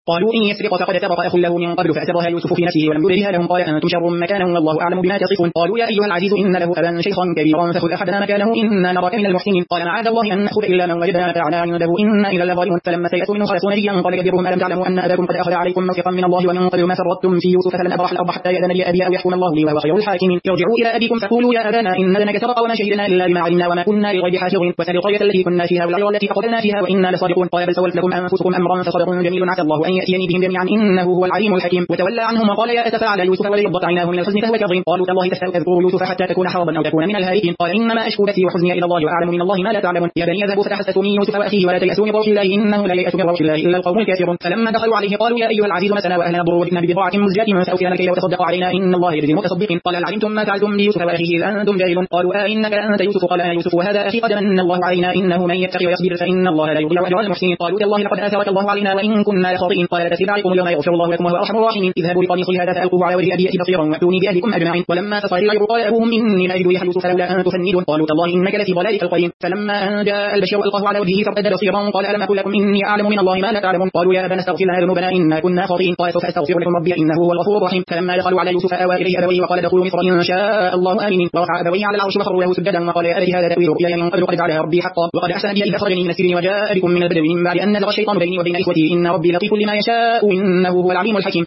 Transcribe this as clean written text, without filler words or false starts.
قالوا إن يسرق فقد سرق أخ له من قبل فأسرها يوسف في نفسه ولم يبدها لهم قال أنتم شر مكانا والله أعلم بما تصفون قالوا يا أيها العزيز إن له أبا شيخا كبيرا فخذ أحدنا مكانه إنا نراك من المحسنين قال معاذ الله أن نأخذ إلا من وجدنا متاعنا عنده إنا إلى لظالمون فلما سيئسوا منه خلصوا نبيا قال كبيرهم ألم تعلموا أن أباكم قد أخذ عليكم موثقا من الله ومن قبل ما فرطتم في يوسف فلن أبرح الأرض حتى يأذن لي أبي أو يحكم الله لي وهو خير الحاكمين ارجعوا إلى أبيكم فقولوا يا أبانا إن ابنك سرق وما شهدنا إلا بما علمنا وما كنا للغيب حافظين وسل القرية التي كنا فيها والعير التي أقبلنا فيها وإنا لصادقون قال بل سولت لكم أنفسكم أمرا فصبر جميل عسى الله أن يأتيني بهم جميعا إنه هو العليم الحكيم وتولى عنهم وقال يا أسف على يوسف وليضت عيناه من الحزن فهو كظيم قالوا تالله تذكر يوسف حتى تكون حرضا أو تكون من الهالكين قال إنما أشكو بثي وحزني إلى الله وأعلم من الله ما لا تعلمون يا بني يذهبوا فتحسسوا من يوسف وأخيه ولا تيأسوا من روح الله إنه لا ييأس من روح الله إلا القوم الكافرون فلما دخلوا عليه قالوا يا أيها العزيز مسنا وأهلنا ضر وجئنا ببضاعة مزجاة فأوفي لنا الكيل وتصدق علينا إن الله يجزي المتصدقين قال هل علمتم ما فعلتم بيوسف وأخيه إذ أنتم جاهلون قالوا إنك أنت يوسف قال أنا يوسف وهذا أخي قد من الله علينا إنه من يتقي ويصبر فإن الله لا يضيع أجر المحسنين قالوا تالله لقد آثرك الله علينا وإن كنا لخاطئين قال لا تثريب عليكم اليوم يغفر الله لكم وهو أرحم الراحمين اذهبوا بقميصي هذا فألقوه على وجه أبي يأتي بصيرا وأتوني بأهلكم أجمعين ولما فصل الغير قال أبوهم إني لأجد ريح يوسف لولا أن تفندون قالوا تالله إنك لفي ضلالك القديم فلما أن جاء البشير ألقاه على وجهه فارتد بصيرا قال ألم أقل لكم إني أعلم من الله ما لا تعلمون قالوا يا أبانا استغفر لنا ذنوبنا إنا كنا خاطئين قال سوف أستغفر لكم ربي إنه هو الغفور الرحيم فلما دخلوا على يوسف آوى إليه أبويه وقال ادخلوا مصر إن شاء الله آمنين ورفع أبويه على العرش وخروا له سجدا وقال يا أبت هذا تأويل رؤياي من قبل قد جعلها ربي حقا وقد أحسن بي إذ أخرجني من السجن وجاء بكم من البدو من بعد أن نزغ الشيطان بيني وبين إخوتي إن ربي لطيف لما يشاء إنه هو العليم الحكيم